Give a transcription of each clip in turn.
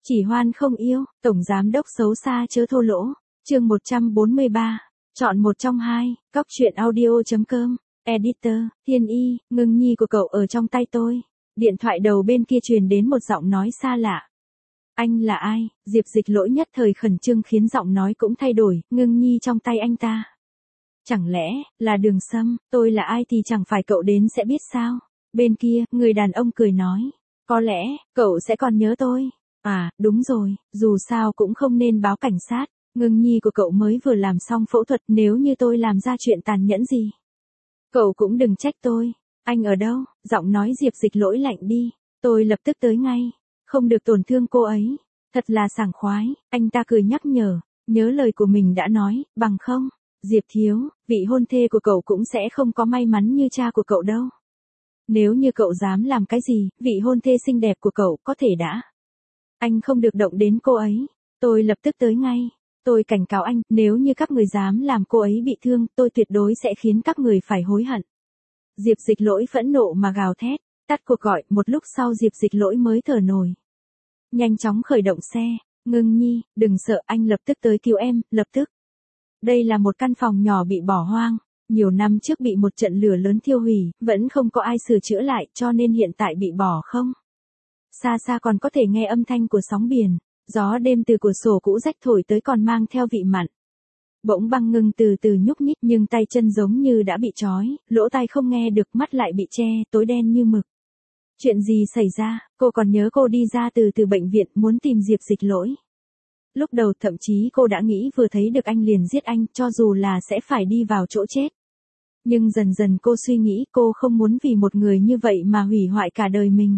Chỉ hoan không yêu, tổng giám đốc xấu xa chớ thô lỗ. Chương 143. Chọn một trong hai. Cóc truyện audio.com. Editor, Thiên Y, Ngưng Nhi của cậu ở trong tay tôi. Điện thoại đầu bên kia truyền đến một giọng nói xa lạ. Anh là ai? Diệp Dịch Lỗi nhất thời khẩn trương khiến giọng nói cũng thay đổi. Ngưng Nhi trong tay anh ta. Chẳng lẽ là Đường Sâm? Tôi là ai thì chẳng phải cậu đến sẽ biết sao? Bên kia, người đàn ông cười nói. Có lẽ, cậu sẽ còn nhớ tôi. À, đúng rồi, dù sao cũng không nên báo cảnh sát. Ngưng Nhi của cậu mới vừa làm xong phẫu thuật, nếu như tôi làm ra chuyện tàn nhẫn gì, cậu cũng đừng trách tôi. Anh ở đâu? Giọng nói Diệp Dịch Lỗi lạnh đi. Tôi lập tức tới ngay. Không được tổn thương cô ấy. Thật là sảng khoái. Anh ta cười nhắc nhở. Nhớ lời của mình đã nói, bằng không, Diệp thiếu, vị hôn thê của cậu cũng sẽ không có may mắn như cha của cậu đâu. Nếu như cậu dám làm cái gì, vị hôn thê xinh đẹp của cậu có thể đã. Anh không được động đến cô ấy. Tôi lập tức tới ngay. Tôi cảnh cáo anh, nếu như các người dám làm cô ấy bị thương, tôi tuyệt đối sẽ khiến các người phải hối hận. Diệp Dịch Lỗi phẫn nộ mà gào thét. Tắt cuộc gọi, một lúc sau Diệp Dịch Lỗi mới thở nổi. Nhanh chóng khởi động xe. Ngưng Nhi, đừng sợ, anh lập tức tới cứu em, lập tức. Đây là một căn phòng nhỏ bị bỏ hoang. Nhiều năm trước bị một trận lửa lớn thiêu hủy, vẫn không có ai sửa chữa lại, cho nên hiện tại bị bỏ không. Xa xa còn có thể nghe âm thanh của sóng biển. Gió đêm từ cửa sổ cũ rách thổi tới còn mang theo vị mặn. Bỗng Băng Ngưng từ từ nhúc nhích nhưng tay chân giống như đã bị trói, lỗ tai không nghe được, mắt lại bị che, tối đen như mực. Chuyện gì xảy ra? Cô còn nhớ cô đi ra từ bệnh viện muốn tìm Diệp Dịch Lỗi. Lúc đầu thậm chí cô đã nghĩ vừa thấy được anh liền giết anh, cho dù là sẽ phải đi vào chỗ chết. Nhưng dần dần cô suy nghĩ cô không muốn vì một người như vậy mà hủy hoại cả đời mình.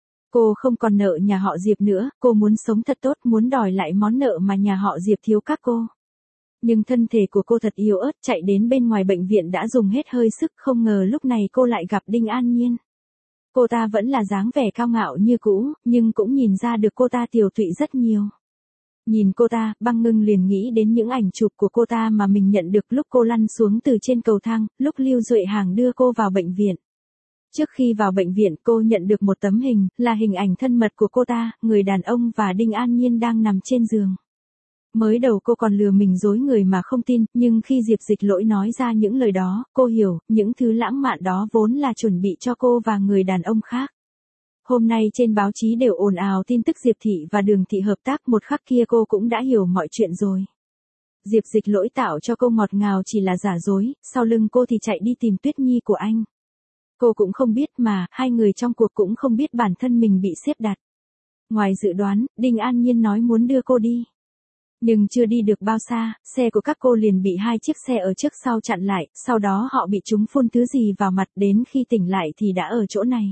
Cô không còn nợ nhà họ Diệp nữa, cô muốn sống thật tốt, muốn đòi lại món nợ mà nhà họ Diệp thiếu các cô. Nhưng thân thể của cô thật yếu ớt, chạy đến bên ngoài bệnh viện đã dùng hết hơi sức, không ngờ lúc này cô lại gặp Đinh An Nhiên. Cô ta vẫn là dáng vẻ cao ngạo như cũ, nhưng cũng nhìn ra được cô ta tiều tụy rất nhiều. Nhìn cô ta, Băng Ngưng liền nghĩ đến những ảnh chụp của cô ta mà mình nhận được lúc cô lăn xuống từ trên cầu thang, lúc Lưu Duệ Hàng đưa cô vào bệnh viện. Trước khi vào bệnh viện cô nhận được một tấm hình, là hình ảnh thân mật của cô ta, người đàn ông và Đinh An Nhiên đang nằm trên giường. Mới đầu cô còn lừa mình dối người mà không tin, nhưng khi Diệp Dịch Lỗi nói ra những lời đó, cô hiểu, những thứ lãng mạn đó vốn là chuẩn bị cho cô và người đàn ông khác. Hôm nay trên báo chí đều ồn ào tin tức Diệp Thị và Đường Thị hợp tác, một khắc kia cô cũng đã hiểu mọi chuyện rồi. Diệp Dịch Lỗi tạo cho cô ngọt ngào chỉ là giả dối, sau lưng cô thì chạy đi tìm Tuyết Nhi của anh. Cô cũng không biết mà, hai người trong cuộc cũng không biết bản thân mình bị xếp đặt. Ngoài dự đoán, Đinh An Nhiên nói muốn đưa cô đi. Nhưng chưa đi được bao xa, xe của các cô liền bị hai chiếc xe ở trước sau chặn lại, sau đó họ bị chúng phun thứ gì vào mặt, đến khi tỉnh lại thì đã ở chỗ này.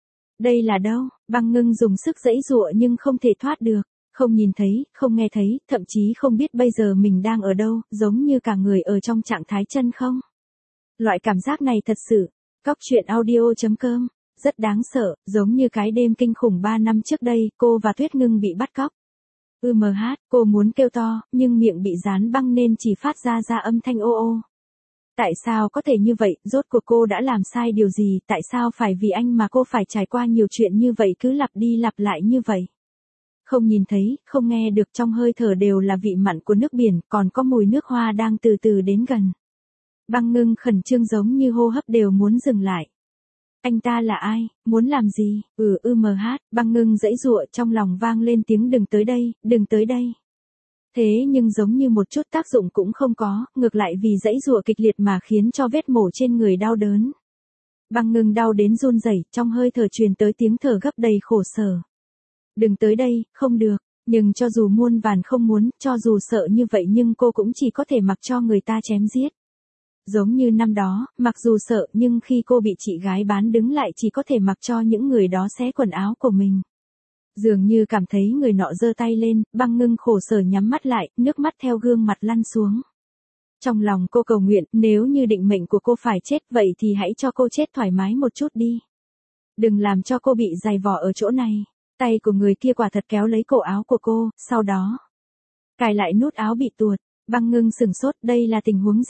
Đây là đâu? Băng Ngưng dùng sức giãy giụa nhưng không thể thoát được, không nhìn thấy, không nghe thấy, thậm chí không biết bây giờ mình đang ở đâu, giống như cả người ở trong trạng thái chân không. Loại cảm giác này thật sự. Cóc truyện audio.com. Rất đáng sợ, giống như cái đêm kinh khủng 3 năm trước đây, cô và Tuyết Ngưng bị bắt cóc. Cô muốn kêu to, nhưng miệng bị dán băng nên chỉ phát ra âm thanh ô ô. Tại sao có thể như vậy, rốt cuộc cô đã làm sai điều gì, tại sao phải vì anh mà cô phải trải qua nhiều chuyện như vậy, cứ lặp đi lặp lại như vậy. Không nhìn thấy, không nghe được, trong hơi thở đều là vị mặn của nước biển, còn có mùi nước hoa đang từ từ đến gần. Băng Ngưng khẩn trương giống như hô hấp đều muốn dừng lại. Anh ta là ai, muốn làm gì? Băng Ngưng giãy giụa, trong lòng vang lên tiếng đừng tới đây, đừng tới đây. Thế nhưng giống như một chút tác dụng cũng không có, ngược lại vì giãy giụa kịch liệt mà khiến cho vết mổ trên người đau đớn. Băng Ngưng đau đến run rẩy, trong hơi thở truyền tới tiếng thở gấp đầy khổ sở. Đừng tới đây, không được. Nhưng cho dù muôn vàn không muốn, cho dù sợ như vậy nhưng cô cũng chỉ có thể mặc cho người ta chém giết. Giống như năm đó, mặc dù sợ nhưng khi cô bị chị gái bán đứng lại chỉ có thể mặc cho những người đó xé quần áo của mình. Dường như cảm thấy người nọ giơ tay lên, Băng Ngưng khổ sở nhắm mắt lại, nước mắt theo gương mặt lăn xuống. Trong lòng cô cầu nguyện, nếu như định mệnh của cô phải chết vậy thì hãy cho cô chết thoải mái một chút đi. Đừng làm cho cô bị dày vò ở chỗ này. Tay của người kia quả thật kéo lấy cổ áo của cô, sau đó cài lại nút áo bị tuột. Băng Ngưng sửng sốt, đây là tình huống gì?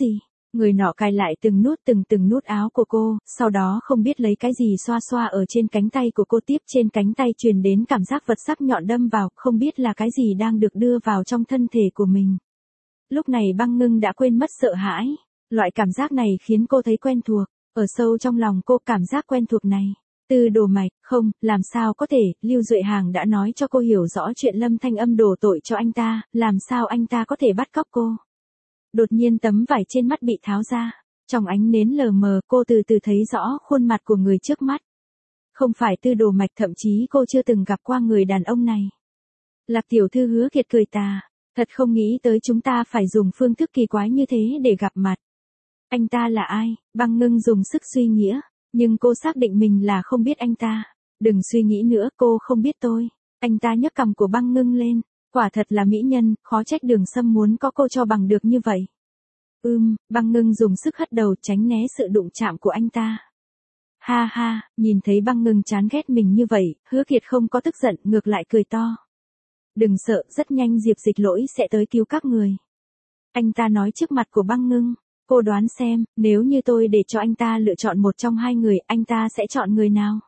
Người nọ cài lại từng nút áo của cô, sau đó không biết lấy cái gì xoa xoa ở trên cánh tay của cô, tiếp trên cánh tay truyền đến cảm giác vật sắc nhọn đâm vào, không biết là cái gì đang được đưa vào trong thân thể của mình. Lúc này Băng Ngưng đã quên mất sợ hãi, loại cảm giác này khiến cô thấy quen thuộc, ở sâu trong lòng cô cảm giác quen thuộc này. Tư Đồ Mạch, không, làm sao có thể, Lưu Duệ Hàng đã nói cho cô hiểu rõ chuyện Lâm Thanh Âm đổ tội cho anh ta, làm sao anh ta có thể bắt cóc cô. Đột nhiên tấm vải trên mắt bị tháo ra, trong ánh nến lờ mờ cô từ từ thấy rõ khuôn mặt của người trước mắt. Không phải Tư Đồ Mạch, thậm chí cô chưa từng gặp qua người đàn ông này. Lạc tiểu thư Hứa Kiệt cười tà, thật không nghĩ tới chúng ta phải dùng phương thức kỳ quái như thế để gặp mặt. Anh ta là ai? Băng Ngưng dùng sức suy nghĩ, nhưng cô xác định mình là không biết anh ta. Đừng suy nghĩ nữa, cô không biết tôi. Anh ta nhấc cằm của Băng Ngưng lên, quả thật là mỹ nhân, khó trách Đường Sâm muốn có cô cho bằng được như vậy. Băng Ngưng dùng sức hất đầu tránh né sự đụng chạm của anh ta. Ha ha, nhìn thấy Băng Ngưng chán ghét mình như vậy, Hứa Kiệt không có tức giận, ngược lại cười to. Đừng sợ, rất nhanh Diệp Dịch Lỗi sẽ tới cứu các người. Anh ta nói trước mặt của Băng Ngưng, cô đoán xem, nếu như tôi để cho anh ta lựa chọn một trong hai người, anh ta sẽ chọn người nào?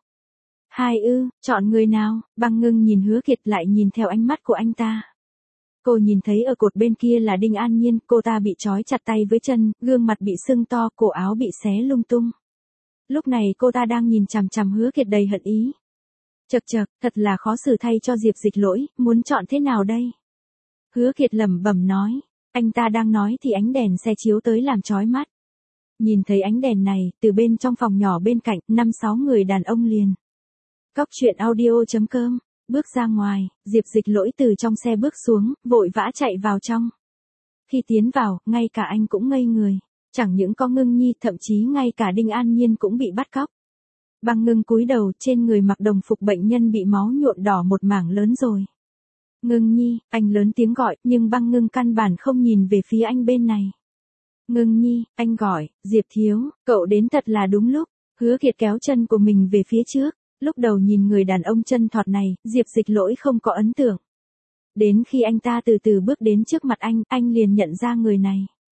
Chọn người nào? Băng Ngưng nhìn Hứa Kiệt lại nhìn theo ánh mắt của anh ta. Cô nhìn thấy ở cột bên kia là Đinh An Nhiên, cô ta bị trói chặt tay với chân, gương mặt bị sưng to, cổ áo bị xé lung tung. Lúc này cô ta đang nhìn chằm chằm Hứa Kiệt đầy hận ý. Chậc chậc, thật là khó xử thay cho Diệp Dịch Lỗi, muốn chọn thế nào đây? Hứa Kiệt lẩm bẩm nói, anh ta đang nói thì ánh đèn xe chiếu tới làm chói mắt. Nhìn thấy ánh đèn này, từ bên trong phòng nhỏ bên cạnh, 5-6 người đàn ông liền. Cóc truyện audio.com, bước ra ngoài, Diệp Dịch Lỗi từ trong xe bước xuống, vội vã chạy vào trong. Khi tiến vào, ngay cả anh cũng ngây người. Chẳng những có Ngưng Nhi, thậm chí ngay cả Đinh An Nhiên cũng bị bắt cóc. Băng Ngưng cúi đầu, trên người mặc đồng phục bệnh nhân bị máu nhuộm đỏ một mảng lớn rồi. Ngưng Nhi, anh lớn tiếng gọi, nhưng Băng Ngưng căn bản không nhìn về phía anh bên này. Ngưng Nhi, anh gọi, Diệp thiếu, cậu đến thật là đúng lúc. Hứa Kiệt kéo chân của mình về phía trước. Lúc đầu nhìn người đàn ông chân thọt này, Diệp Dịch Lỗi không có ấn tượng. Đến khi anh ta từ từ bước đến trước mặt anh liền nhận ra người này.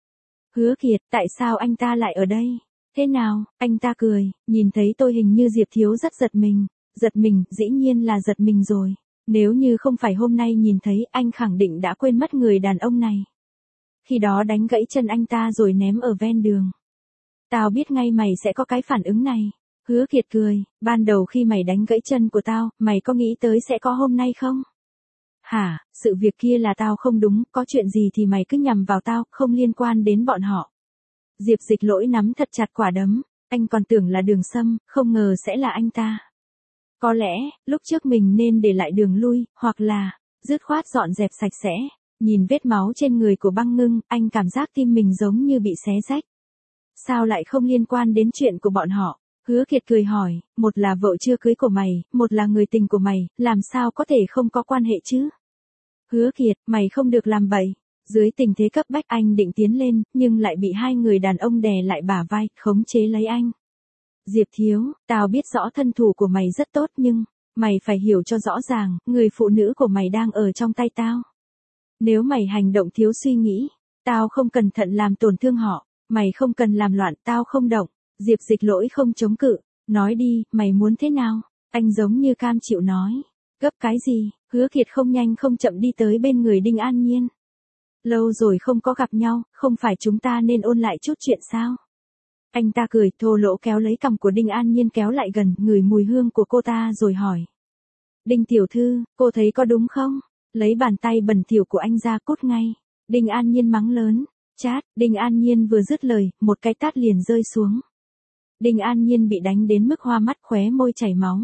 Hứa Kiệt, tại sao anh ta lại ở đây? Thế nào? Anh ta cười, nhìn thấy tôi hình như Diệp thiếu rất giật mình. Giật mình, dĩ nhiên là giật mình rồi. Nếu như không phải hôm nay nhìn thấy, anh khẳng định đã quên mất người đàn ông này. Khi đó đánh gãy chân anh ta rồi ném ở ven đường. Tao biết ngay mày sẽ có cái phản ứng này. Hứa Kiệt cười, ban đầu khi mày đánh gãy chân của tao, mày có nghĩ tới sẽ có hôm nay không? Hả, sự việc kia là tao không đúng, có chuyện gì thì mày cứ nhằm vào tao, không liên quan đến bọn họ. Diệp Dịch Lỗi nắm thật chặt quả đấm, anh còn tưởng là Đường Sâm, không ngờ sẽ là anh ta. Có lẽ, lúc trước mình nên để lại đường lui, hoặc là, dứt khoát dọn dẹp sạch sẽ. Nhìn vết máu trên người của Băng Ngưng, anh cảm giác tim mình giống như bị xé rách. Sao lại không liên quan đến chuyện của bọn họ? Hứa Kiệt cười hỏi, một là vợ chưa cưới của mày, một là người tình của mày, làm sao có thể không có quan hệ chứ? Hứa Kiệt, mày không được làm bậy. Dưới tình thế cấp bách anh định tiến lên, nhưng lại bị hai người đàn ông đè lại bả vai, khống chế lấy anh. Diệp thiếu, tao biết rõ thân thủ của mày rất tốt nhưng, mày phải hiểu cho rõ ràng, người phụ nữ của mày đang ở trong tay tao. Nếu mày hành động thiếu suy nghĩ, tao không cẩn thận làm tổn thương họ, mày không cần làm loạn, tao không động. Diệp Dịch Lỗi không chống cự, nói đi, mày muốn thế nào? Anh giống như cam chịu nói. Gấp cái gì? Hứa Kiệt không nhanh không chậm đi tới bên người Đinh An Nhiên. Lâu rồi không có gặp nhau, không phải chúng ta nên ôn lại chút chuyện sao? Anh ta cười, thô lỗ kéo lấy cằm của Đinh An Nhiên kéo lại gần, ngửi mùi hương của cô ta rồi hỏi. Đinh tiểu thư, cô thấy có đúng không? Lấy bàn tay bẩn thỉu của anh ra, cút ngay. Đinh An Nhiên mắng lớn. Chát, Đinh An Nhiên vừa dứt lời, một cái tát liền rơi xuống. Đinh An Nhiên bị đánh đến mức hoa mắt, khóe môi chảy máu.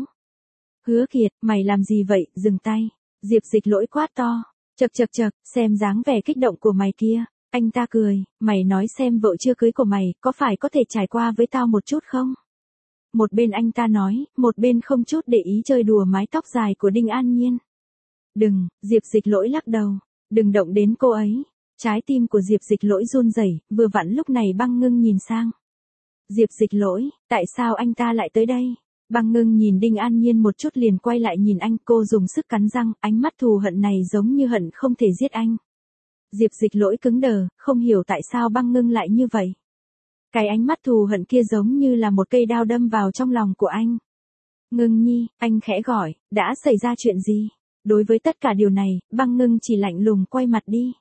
Hứa Kiệt, mày làm gì vậy, dừng tay. Diệp Dịch Lỗi quát to. Chậc, xem dáng vẻ kích động của mày kia. Anh ta cười, mày nói xem vợ chưa cưới của mày, có phải có thể trải qua với tao một chút không? Một bên anh ta nói, một bên không chút để ý chơi đùa mái tóc dài của Đinh An Nhiên. Đừng, Diệp Dịch Lỗi lắc đầu. Đừng động đến cô ấy. Trái tim của Diệp Dịch Lỗi run rẩy, vừa vặn lúc này Băng Ngưng nhìn sang. Diệp Dịch Lỗi, tại sao anh ta lại tới đây? Băng Ngưng nhìn Đinh An Nhiên một chút liền quay lại nhìn anh, cô dùng sức cắn răng, ánh mắt thù hận này giống như hận không thể giết anh. Diệp Dịch Lỗi cứng đờ, không hiểu tại sao Băng Ngưng lại như vậy. Cái ánh mắt thù hận kia giống như là một cây đao đâm vào trong lòng của anh. Ngưng nhi, anh khẽ gọi, đã xảy ra chuyện gì? Đối với tất cả điều này, Băng Ngưng chỉ lạnh lùng quay mặt đi.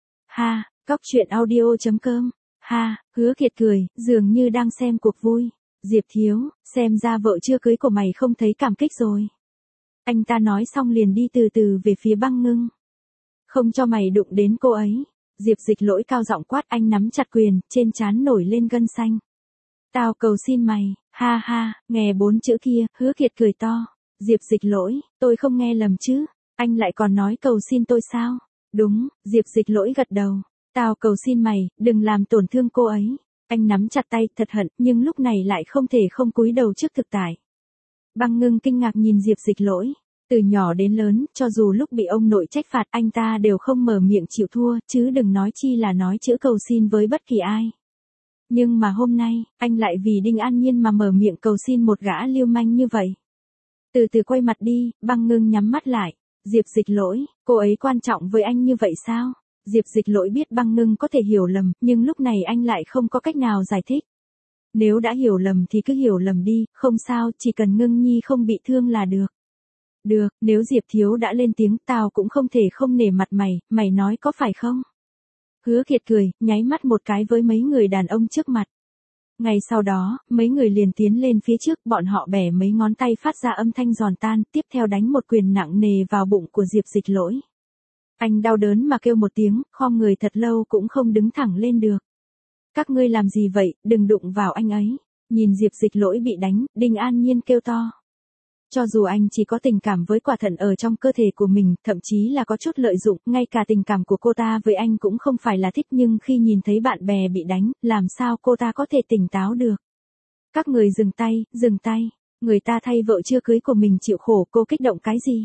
Ha, Cóc truyện audio.com. Ha, Hứa Kiệt cười, dường như đang xem cuộc vui. Diệp thiếu, xem ra vợ chưa cưới của mày không thấy cảm kích rồi. Anh ta nói xong liền đi từ từ về phía Băng Ngưng. Không cho mày đụng đến cô ấy. Diệp Dịch Lỗi cao giọng quát, anh nắm chặt quyền, trên trán nổi lên gân xanh. Tao cầu xin mày, ha ha, nghe 4 chữ kia, Hứa Kiệt cười to. Diệp Dịch Lỗi, tôi không nghe lầm chứ, anh lại còn nói cầu xin tôi sao? Đúng, Diệp Dịch Lỗi gật đầu. Tao cầu xin mày, đừng làm tổn thương cô ấy. Anh nắm chặt tay, thật hận, nhưng lúc này lại không thể không cúi đầu trước thực tại. Băng Ngưng kinh ngạc nhìn Diệp Dịch Lỗi. Từ nhỏ đến lớn, cho dù lúc bị ông nội trách phạt anh ta đều không mở miệng chịu thua, chứ đừng nói chi là nói chữ cầu xin với bất kỳ ai. Nhưng mà hôm nay, anh lại vì Đinh An Nhiên mà mở miệng cầu xin một gã lưu manh như vậy. Từ từ quay mặt đi, Băng Ngưng nhắm mắt lại. Diệp Dịch Lỗi, cô ấy quan trọng với anh như vậy sao? Diệp Dịch Lỗi biết Băng Ngưng có thể hiểu lầm, nhưng lúc này anh lại không có cách nào giải thích. Nếu đã hiểu lầm thì cứ hiểu lầm đi, không sao, chỉ cần Ngưng nhi không bị thương là được. Được, nếu Diệp thiếu đã lên tiếng, tao cũng không thể không nể mặt mày, mày nói có phải không? Hứa Kiệt cười, nháy mắt một cái với mấy người đàn ông trước mặt. Ngay sau đó, mấy người liền tiến lên phía trước, bọn họ bẻ mấy ngón tay phát ra âm thanh giòn tan, tiếp theo đánh một quyền nặng nề vào bụng của Diệp Dịch Lỗi. Anh đau đớn mà kêu một tiếng, khom người thật lâu cũng không đứng thẳng lên được. Các ngươi làm gì vậy, đừng đụng vào anh ấy. Nhìn Diệp Dịch Lỗi bị đánh, Đinh An Nhiên kêu to. Cho dù anh chỉ có tình cảm với quả thận ở trong cơ thể của mình, thậm chí là có chút lợi dụng, ngay cả tình cảm của cô ta với anh cũng không phải là thích, nhưng khi nhìn thấy bạn bè bị đánh, làm sao cô ta có thể tỉnh táo được. Các người dừng tay, người ta thay vợ chưa cưới của mình chịu khổ, cô kích động cái gì?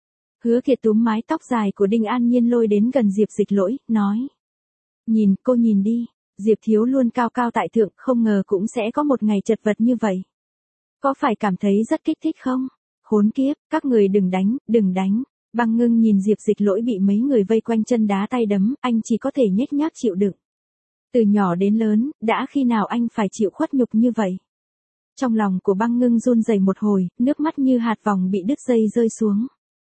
Hứa Kiệt túm mái tóc dài của Đinh An Nhiên lôi đến gần Diệp Dịch Lỗi, nói. Nhìn, cô nhìn đi, Diệp thiếu luôn cao cao tại thượng, không ngờ cũng sẽ có một ngày chật vật như vậy. Có phải cảm thấy rất kích thích không? Khốn kiếp, các người đừng đánh. Băng Ngưng nhìn Diệp Dịch Lỗi bị mấy người vây quanh chân đá tay đấm, anh chỉ có thể nhếch nhác chịu đựng. Từ nhỏ đến lớn, đã khi nào anh phải chịu khuất nhục như vậy? Trong lòng của Băng Ngưng run rẩy một hồi, nước mắt như hạt vòng bị đứt dây rơi xuống.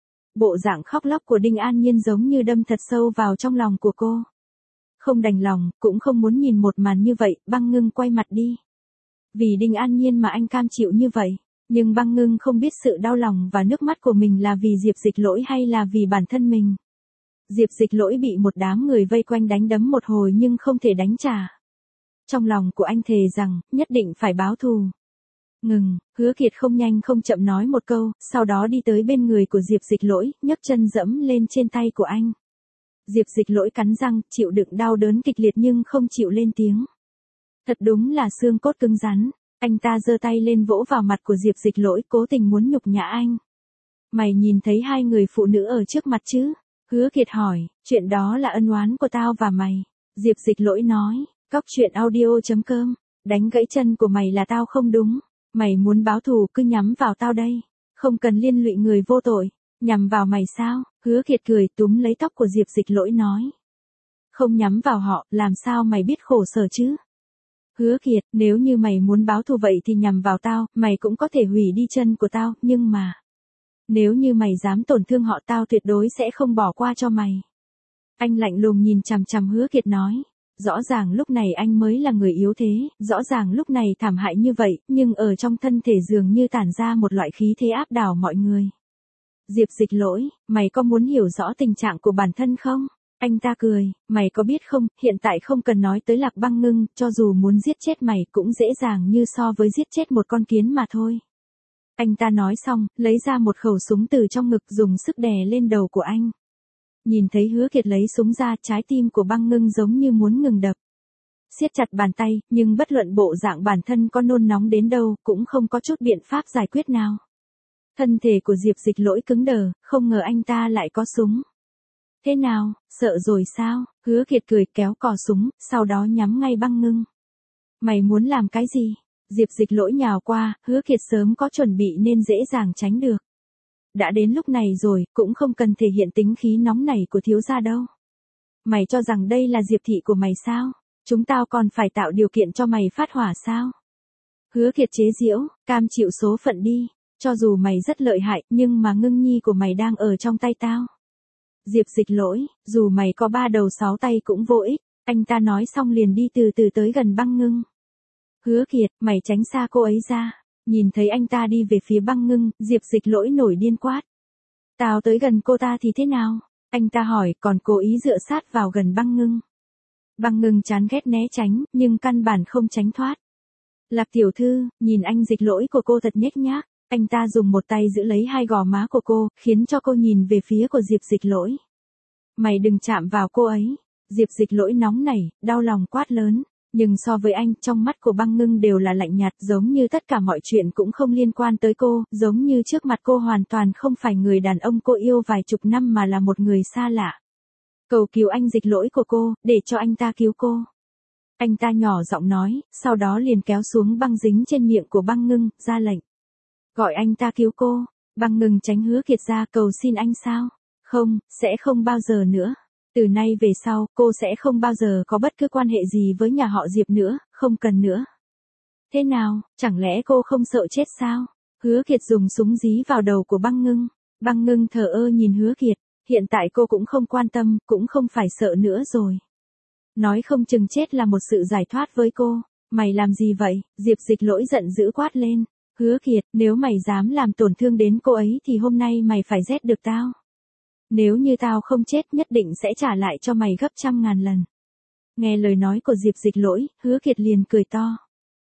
Bộ dạng khóc lóc của Đinh An Nhiên giống như đâm thật sâu vào trong lòng của cô. Không đành lòng, cũng không muốn nhìn một màn như vậy, Băng Ngưng quay mặt đi. Vì Đinh An Nhiên mà anh cam chịu như vậy, nhưng Băng Ngưng không biết sự đau lòng và nước mắt của mình là vì Diệp Dịch Lỗi hay là vì bản thân mình. Diệp Dịch Lỗi bị một đám người vây quanh đánh đấm một hồi nhưng không thể đánh trả. Trong lòng của anh thề rằng, nhất định phải báo thù. Ngừng, Hứa Kiệt không nhanh không chậm nói một câu, sau đó đi tới bên người của Diệp Dịch Lỗi, nhấc chân dẫm lên trên tay của anh. Diệp Dịch Lỗi cắn răng, chịu đựng đau đớn kịch liệt nhưng không chịu lên tiếng. Thật đúng là xương cốt cứng rắn. Anh ta giơ tay lên vỗ vào mặt của Diệp Dịch Lỗi, cố tình muốn nhục nhã anh. Mày nhìn thấy hai người phụ nữ ở trước mặt chứ? Hứa Kiệt hỏi, chuyện đó là ân oán của tao và mày. Diệp Dịch Lỗi nói, Cóc truyện audio.com, đánh gãy chân của mày là tao không đúng. Mày muốn báo thù cứ nhắm vào tao đây. Không cần liên lụy người vô tội. Nhằm vào mày sao? Hứa Kiệt cười túm lấy tóc của Diệp Dịch Lỗi nói. Không nhắm vào họ, làm sao mày biết khổ sở chứ? Hứa Kiệt, nếu như mày muốn báo thù vậy thì nhằm vào tao, mày cũng có thể hủy đi chân của tao, nhưng mà... Nếu như mày dám tổn thương họ tao tuyệt đối sẽ không bỏ qua cho mày. Anh lạnh lùng nhìn chằm chằm Hứa Kiệt nói. Rõ ràng lúc này anh mới là người yếu thế, rõ ràng lúc này thảm hại như vậy, nhưng ở trong thân thể dường như tản ra một loại khí thế áp đảo mọi người. Diệp Dịch Lỗi, mày có muốn hiểu rõ tình trạng của bản thân không? Anh ta cười, mày có biết không, hiện tại không cần nói tới Lạc Băng Ngưng, cho dù muốn giết chết mày cũng dễ dàng như so với giết chết một con kiến mà thôi. Anh ta nói xong, lấy ra một khẩu súng từ trong ngực dùng sức đè lên đầu của anh. Nhìn thấy Hứa Kiệt lấy súng ra, trái tim của Băng Ngưng giống như muốn ngừng đập. Siết chặt bàn tay, nhưng bất luận bộ dạng bản thân có nôn nóng đến đâu, cũng không có chút biện pháp giải quyết nào. Thân thể của Diệp Dịch Lỗi cứng đờ, không ngờ anh ta lại có súng. Thế nào, sợ rồi sao? Hứa Kiệt cười kéo cò súng, sau đó nhắm ngay Băng Ngưng. Mày muốn làm cái gì? Diệp Dịch Lỗi nhào qua, Hứa Kiệt sớm có chuẩn bị nên dễ dàng tránh được. Đã đến lúc này rồi, cũng không cần thể hiện tính khí nóng nảy của thiếu gia đâu. Mày cho rằng đây là Diệp thị của mày sao? Chúng tao còn phải tạo điều kiện cho mày phát hỏa sao? Hứa Kiệt chế giễu, cam chịu số phận đi, cho dù mày rất lợi hại, nhưng mà Ngưng Nhi của mày đang ở trong tay tao. Diệp Dịch Lỗi, dù mày có 3 đầu 6 tay cũng vô ích, anh ta nói xong liền đi từ từ tới gần Băng Ngưng. Hứa Kiệt, mày tránh xa cô ấy ra. Nhìn thấy anh ta đi về phía Băng Ngưng, Diệp Dịch Lỗi nổi điên quát. Tao tới gần cô ta thì thế nào? Anh ta hỏi, còn cố ý dựa sát vào gần Băng Ngưng. Băng Ngưng chán ghét né tránh, nhưng căn bản không tránh thoát. Lạc tiểu thư, nhìn anh Dịch Lỗi của cô thật nhếch nhác. Anh ta dùng một tay giữ lấy hai gò má của cô, khiến cho cô nhìn về phía của Diệp Dịch Lỗi. Mày đừng chạm vào cô ấy. Diệp Dịch Lỗi nóng nảy, đau lòng quát lớn. Nhưng so với anh, trong mắt của Băng Ngưng đều là lạnh nhạt, giống như tất cả mọi chuyện cũng không liên quan tới cô, giống như trước mặt cô hoàn toàn không phải người đàn ông cô yêu vài chục năm mà là một người xa lạ. Cầu cứu anh Dịch Lỗi của cô, để cho anh ta cứu cô. Anh ta nhỏ giọng nói, sau đó liền kéo xuống băng dính trên miệng của Băng Ngưng, ra lệnh. Gọi anh ta cứu cô. Băng Ngưng tránh Hứa Kiệt ra, cầu xin anh sao? Không, sẽ không bao giờ nữa. Từ nay về sau, cô sẽ không bao giờ có bất cứ quan hệ gì với nhà họ Diệp nữa, không cần nữa. Thế nào, chẳng lẽ cô không sợ chết sao? Hứa Kiệt dùng súng dí vào đầu của Băng Ngưng. Băng Ngưng thờ ơ nhìn Hứa Kiệt, hiện tại cô cũng không quan tâm, cũng không phải sợ nữa rồi. Nói không chừng chết là một sự giải thoát với cô. Mày làm gì vậy? Diệp Dịch Lỗi giận dữ quát lên. Hứa Kiệt, nếu mày dám làm tổn thương đến cô ấy thì hôm nay mày phải rét được tao. Nếu như tao không chết nhất định sẽ trả lại cho mày gấp 100.000 lần. Nghe lời nói của Diệp Dịch Lỗi, Hứa Kiệt liền cười to.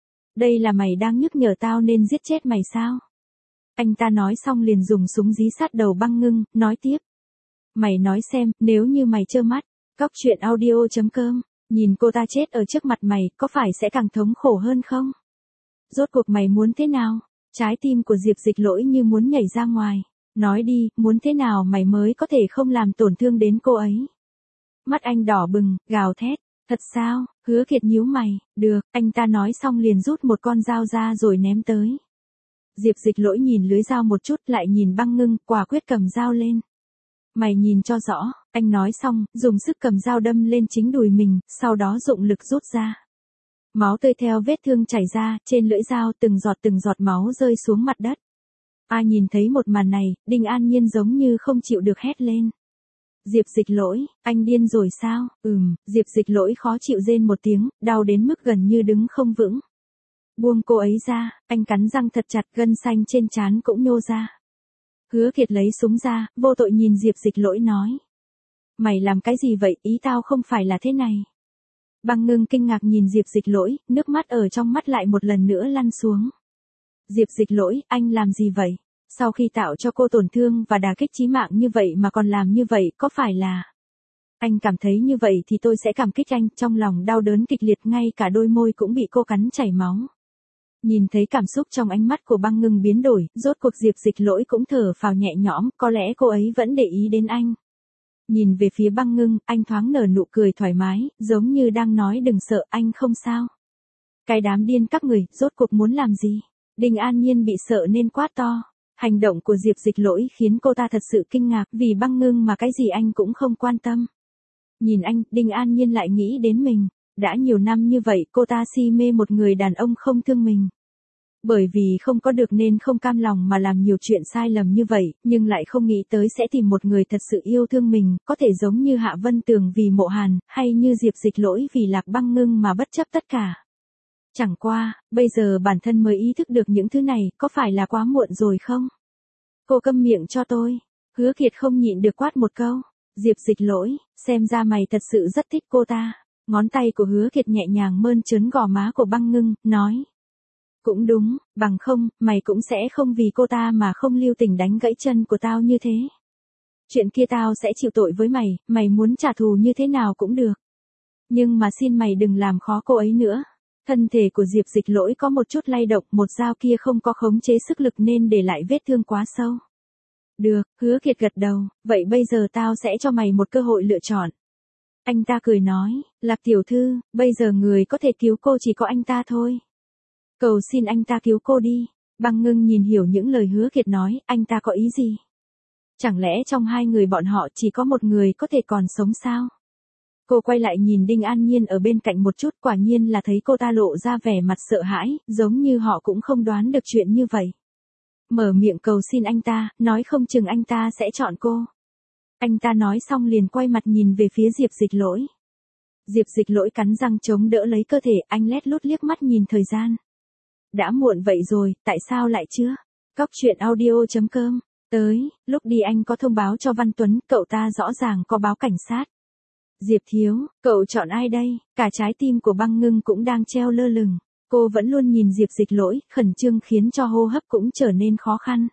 Đây là mày đang nhắc nhở tao nên giết chết mày sao? Anh ta nói xong liền dùng súng dí sát đầu Băng Ngưng, nói tiếp. Mày nói xem, nếu như mày trơ mắt, Cóc Truyện Audio.com, nhìn cô ta chết ở trước mặt mày, có phải sẽ càng thống khổ hơn không? Rốt cuộc mày muốn thế nào? Trái tim của Diệp Dịch Lỗi như muốn nhảy ra ngoài. Nói đi, muốn thế nào mày mới có thể không làm tổn thương đến cô ấy? Mắt anh đỏ bừng, gào thét. Thật sao? Hứa Kiệt nhíu mày. Được, anh ta nói xong liền rút một con dao ra rồi ném tới. Diệp Dịch Lỗi nhìn lưới dao một chút lại nhìn Băng Ngưng, quả quyết cầm dao lên. Mày nhìn cho rõ, anh nói xong, dùng sức cầm dao đâm lên chính đùi mình, sau đó dụng lực rút ra. Máu tươi theo vết thương chảy ra, trên lưỡi dao từng giọt máu rơi xuống mặt đất. Ai nhìn thấy một màn này, Đinh An Nhiên giống như không chịu được hét lên. Diệp Dịch Lỗi, anh điên rồi sao? Diệp Dịch Lỗi khó chịu rên một tiếng, đau đến mức gần như đứng không vững. Buông cô ấy ra, anh cắn răng thật chặt, gân xanh trên trán cũng nhô ra. Hứa Kiệt lấy súng ra, vô tội nhìn Diệp Dịch Lỗi nói. Mày làm cái gì vậy, ý tao không phải là thế này. Băng Ngưng kinh ngạc nhìn Diệp Dịch Lỗi, nước mắt ở trong mắt lại một lần nữa lăn xuống. Diệp Dịch Lỗi, anh làm gì vậy? Sau khi tạo cho cô tổn thương và đả kích chí mạng như vậy mà còn làm như vậy, có phải là... Anh cảm thấy như vậy thì tôi sẽ cảm kích anh, trong lòng đau đớn kịch liệt, ngay cả đôi môi cũng bị cô cắn chảy máu. Nhìn thấy cảm xúc trong ánh mắt của Băng Ngưng biến đổi, rốt cuộc Diệp Dịch Lỗi cũng thở phào nhẹ nhõm, có lẽ cô ấy vẫn để ý đến anh. Nhìn về phía Băng Ngưng, anh thoáng nở nụ cười thoải mái, giống như đang nói đừng sợ, anh không sao. Cái đám điên các người, rốt cuộc muốn làm gì? Đinh An Nhiên bị sợ nên quát to. Hành động của Diệp Dịch Lỗi khiến cô ta thật sự kinh ngạc, vì Băng Ngưng mà cái gì anh cũng không quan tâm. Nhìn anh, Đinh An Nhiên lại nghĩ đến mình. Đã nhiều năm như vậy cô ta si mê một người đàn ông không thương mình. Bởi vì không có được nên không cam lòng mà làm nhiều chuyện sai lầm như vậy, nhưng lại không nghĩ tới sẽ tìm một người thật sự yêu thương mình, có thể giống như Hạ Vân Tường vì Mộ Hàn, hay như Diệp Dịch Lỗi vì Lạc Băng Ngưng mà bất chấp tất cả. Chẳng qua, bây giờ bản thân mới ý thức được những thứ này, có phải là quá muộn rồi không? Cô câm miệng cho tôi. Hứa Kiệt không nhịn được quát một câu. Diệp Dịch Lỗi, xem ra mày thật sự rất thích cô ta. Ngón tay của Hứa Kiệt nhẹ nhàng mơn trớn gò má của Băng Ngưng, nói. Cũng đúng, bằng không, mày cũng sẽ không vì cô ta mà không lưu tình đánh gãy chân của tao như thế. Chuyện kia tao sẽ chịu tội với mày, mày muốn trả thù như thế nào cũng được. Nhưng mà xin mày đừng làm khó cô ấy nữa. Thân thể của Diệp Dịch Lỗi có một chút lay động, một dao kia không có khống chế sức lực nên để lại vết thương quá sâu. Được, Hứa Kiệt gật đầu, vậy bây giờ tao sẽ cho mày một cơ hội lựa chọn. Anh ta cười nói, Lạc tiểu thư, bây giờ người có thể cứu cô chỉ có anh ta thôi. Cầu xin anh ta cứu cô đi. Băng Ngưng nhìn hiểu những lời Hứa Kiệt nói, anh ta có ý gì? Chẳng lẽ trong hai người bọn họ chỉ có một người có thể còn sống sao? Cô quay lại nhìn Đinh An Nhiên ở bên cạnh một chút, quả nhiên là thấy cô ta lộ ra vẻ mặt sợ hãi, giống như họ cũng không đoán được chuyện như vậy. Mở miệng cầu xin anh ta, nói không chừng anh ta sẽ chọn cô. Anh ta nói xong liền quay mặt nhìn về phía Diệp Dịch Lỗi. Diệp Dịch Lỗi cắn răng chống đỡ lấy cơ thể, anh lét lút liếc mắt nhìn thời gian. Đã muộn vậy rồi, tại sao lại chưa? Cóc truyện audio.com. Tới, lúc đi anh có thông báo cho Văn Tuấn, cậu ta rõ ràng có báo cảnh sát. Diệp thiếu, cậu chọn ai đây? Cả trái tim của Băng Ngưng cũng đang treo lơ lửng. Cô vẫn luôn nhìn Diệp Dịch Lỗi, khẩn trương khiến cho hô hấp cũng trở nên khó khăn.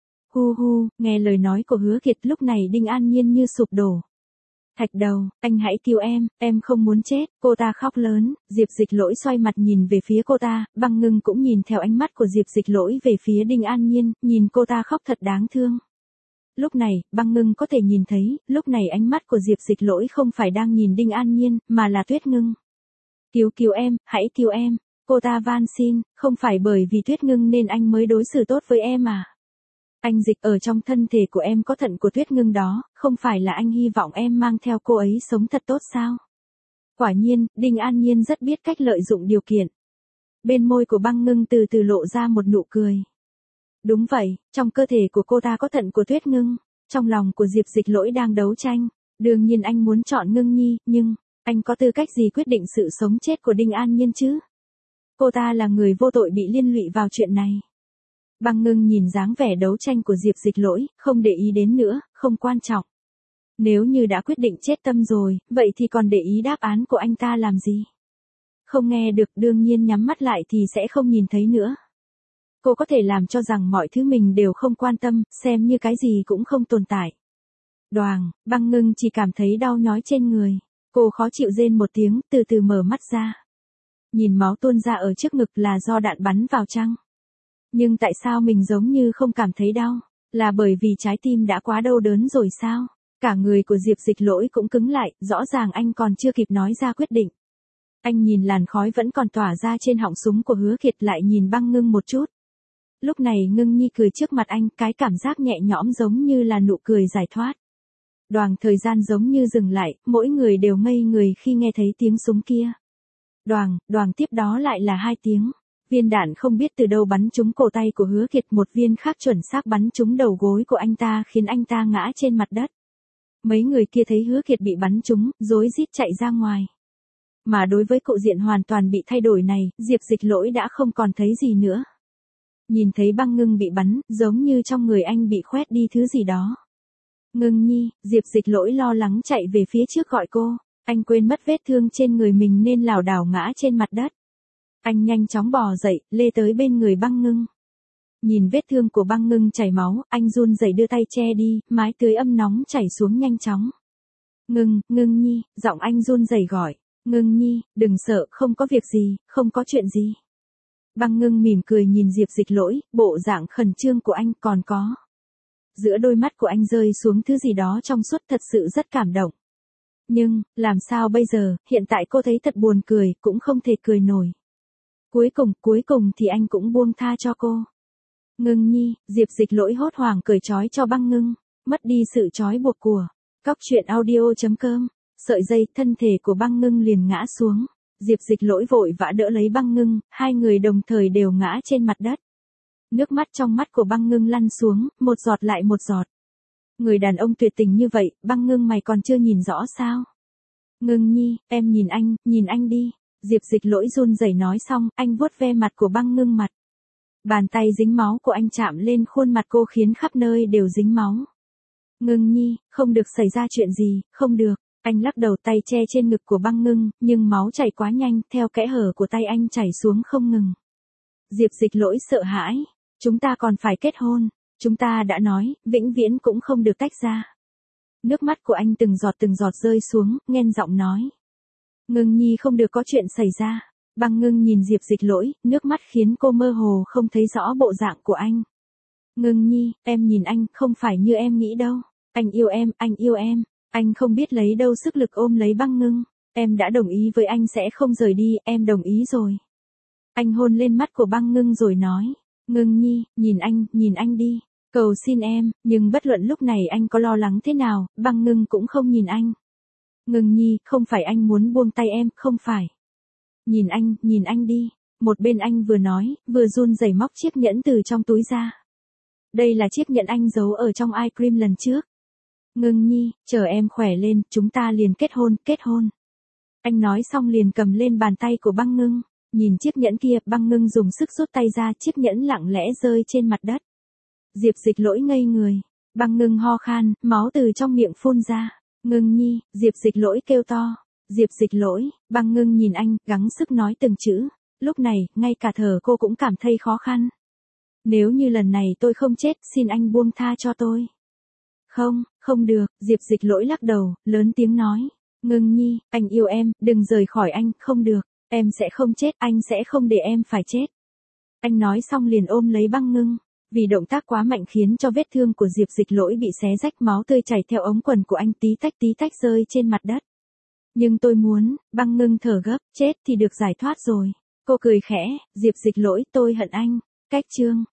Hu hu, nghe lời nói của Hứa Kiệt lúc này Đinh An Nhiên như sụp đổ. Thạch đầu, anh hãy cứu em không muốn chết, cô ta khóc lớn, Diệp Dịch Lỗi xoay mặt nhìn về phía cô ta, Băng Ngưng cũng nhìn theo ánh mắt của Diệp Dịch Lỗi về phía Đinh An Nhiên, nhìn cô ta khóc thật đáng thương. Lúc này, Băng Ngưng có thể nhìn thấy, lúc này ánh mắt của Diệp Dịch Lỗi không phải đang nhìn Đinh An Nhiên, mà là Tuyết Ngưng. Cứu em, hãy cứu em, cô ta van xin, không phải bởi vì Tuyết Ngưng nên anh mới đối xử tốt với em à. Anh Dịch, ở trong thân thể của em có thận của Tuyết Ngưng đó, không phải là anh hy vọng em mang theo cô ấy sống thật tốt sao? Quả nhiên, Đinh An Nhiên rất biết cách lợi dụng điều kiện. Bên môi của Băng Ngưng từ từ lộ ra một nụ cười. Đúng vậy, trong cơ thể của cô ta có thận của Tuyết Ngưng, trong lòng của Diệp Dịch Lỗi đang đấu tranh. Đương nhiên anh muốn chọn Ngưng Nhi, nhưng, anh có tư cách gì quyết định sự sống chết của Đinh An Nhiên chứ? Cô ta là người vô tội bị liên lụy vào chuyện này. Băng Ngưng nhìn dáng vẻ đấu tranh của Diệp Dịch Lỗi, không để ý đến nữa, không quan trọng. Nếu như đã quyết định chết tâm rồi, vậy thì còn để ý đáp án của anh ta làm gì? Không nghe được, đương nhiên nhắm mắt lại thì sẽ không nhìn thấy nữa. Cô có thể làm cho rằng mọi thứ mình đều không quan tâm, xem như cái gì cũng không tồn tại. Đoàng, Băng Ngưng chỉ cảm thấy đau nhói trên người. Cô khó chịu rên một tiếng, từ từ mở mắt ra. Nhìn máu tuôn ra ở trước ngực là do đạn bắn vào chăng? Nhưng tại sao mình giống như không cảm thấy đau? Là bởi vì trái tim đã quá đau đớn rồi sao? Cả người của Diệp Dịch Lỗi cũng cứng lại, rõ ràng anh còn chưa kịp nói ra quyết định. Anh nhìn làn khói vẫn còn tỏa ra trên họng súng của Hứa Kiệt, lại nhìn Băng Ngưng một chút. Lúc này Ngưng Nhi cười trước mặt anh, cái cảm giác nhẹ nhõm giống như là nụ cười giải thoát. Đoàng, thời gian giống như dừng lại, mỗi người đều ngây người khi nghe thấy tiếng súng kia. Đoàng tiếp đó lại là 2 tiếng. Viên đạn không biết từ đâu bắn trúng cổ tay của Hứa Kiệt, một viên khác chuẩn xác bắn trúng đầu gối của anh ta khiến anh ta ngã trên mặt đất. Mấy người kia thấy Hứa Kiệt bị bắn trúng, rối rít chạy ra ngoài. Mà đối với cục diện hoàn toàn bị thay đổi này, Diệp Dịch Lỗi đã không còn thấy gì nữa. Nhìn thấy Băng Ngưng bị bắn, giống như trong người anh bị khoét đi thứ gì đó. Ngưng Nhi, Diệp Dịch Lỗi lo lắng chạy về phía trước gọi cô. Anh quên mất vết thương trên người mình nên lảo đảo ngã trên mặt đất. Anh nhanh chóng bò dậy, lê tới bên người Băng Ngưng. Nhìn vết thương của Băng Ngưng chảy máu, anh run rẩy đưa tay che đi, mái tưới ấm nóng chảy xuống nhanh chóng. Ngưng Nhi, giọng anh run rẩy gọi. Ngưng Nhi, đừng sợ, không có việc gì, không có chuyện gì. Băng Ngưng mỉm cười nhìn Diệp Dịch Lỗi, bộ dạng khẩn trương của anh còn có. Giữa đôi mắt của anh rơi xuống thứ gì đó trong suốt, thật sự rất cảm động. Nhưng, làm sao bây giờ, hiện tại cô thấy thật buồn cười, cũng không thể cười nổi. Cuối cùng thì anh cũng buông tha cho cô. Ngưng Nhi, Diệp Dịch Lỗi hốt hoảng cởi trói cho Băng Ngưng, mất đi sự trói buộc của Cóc truyện audio.com. Sợi dây, thân thể của Băng Ngưng liền ngã xuống. Diệp Dịch Lỗi vội vã đỡ lấy Băng Ngưng, hai người đồng thời đều ngã trên mặt đất. Nước mắt trong mắt của Băng Ngưng lăn xuống, một giọt lại một giọt. Người đàn ông tuyệt tình như vậy, Băng Ngưng mày còn chưa nhìn rõ sao? Ngưng Nhi, em nhìn anh đi. Diệp Dịch Lỗi run rẩy nói xong, anh vuốt ve mặt của Băng Ngưng mặt. Bàn tay dính máu của anh chạm lên khuôn mặt cô khiến khắp nơi đều dính máu. Ngưng Nhi, không được xảy ra chuyện gì, không được. Anh lắc đầu, tay che trên ngực của Băng Ngưng, nhưng máu chảy quá nhanh, theo kẽ hở của tay anh chảy xuống không ngừng. Diệp Dịch Lỗi sợ hãi. Chúng ta còn phải kết hôn. Chúng ta đã nói, vĩnh viễn cũng không được tách ra. Nước mắt của anh từng giọt rơi xuống, nhen giọng nói. Ngưng Nhi không được có chuyện xảy ra. Băng Ngưng nhìn Diệp Dịch Lỗi, nước mắt khiến cô mơ hồ không thấy rõ bộ dạng của anh. Ngưng Nhi, em nhìn anh, không phải như em nghĩ đâu. Anh yêu em. Anh không biết lấy đâu sức lực ôm lấy Băng Ngưng. Em đã đồng ý với anh sẽ không rời đi, em đồng ý rồi. Anh hôn lên mắt của Băng Ngưng rồi nói. Ngưng Nhi, nhìn anh đi. Cầu xin em, nhưng bất luận lúc này anh có lo lắng thế nào, Băng Ngưng cũng không nhìn anh. Ngưng nhi, không phải anh muốn buông tay em, không phải. Nhìn anh đi. Một bên anh vừa nói, vừa run rẩy móc chiếc nhẫn từ trong túi ra. Đây là chiếc nhẫn anh giấu ở trong eye cream lần trước. Ngưng nhi, chờ em khỏe lên, chúng ta liền kết hôn. Anh nói xong liền cầm lên bàn tay của băng ngưng. Nhìn chiếc nhẫn kia, băng ngưng dùng sức rút tay ra, chiếc nhẫn lặng lẽ rơi trên mặt đất. Diệp Dịch Lỗi ngây người. Băng ngưng ho khan, máu từ trong miệng phun ra. Ngưng nhi, Diệp Dịch Lỗi kêu to. Diệp Dịch Lỗi, băng ngưng nhìn anh, gắng sức nói từng chữ. Lúc này, ngay cả thở cô cũng cảm thấy khó khăn. Nếu như lần này tôi không chết, xin anh buông tha cho tôi. Không được, Diệp Dịch Lỗi lắc đầu, lớn tiếng nói. Ngưng nhi, anh yêu em, đừng rời khỏi anh, không được. Em sẽ không chết, anh sẽ không để em phải chết. Anh nói xong liền ôm lấy băng ngưng. Vì động tác quá mạnh khiến cho vết thương của Diệp Dịch Lỗi bị xé rách, máu tươi chảy theo ống quần của anh tí tách rơi trên mặt đất. Nhưng tôi muốn, băng ngưng thở gấp, chết thì được giải thoát rồi. Cô cười khẽ, Diệp Dịch Lỗi, tôi hận anh. Cách chương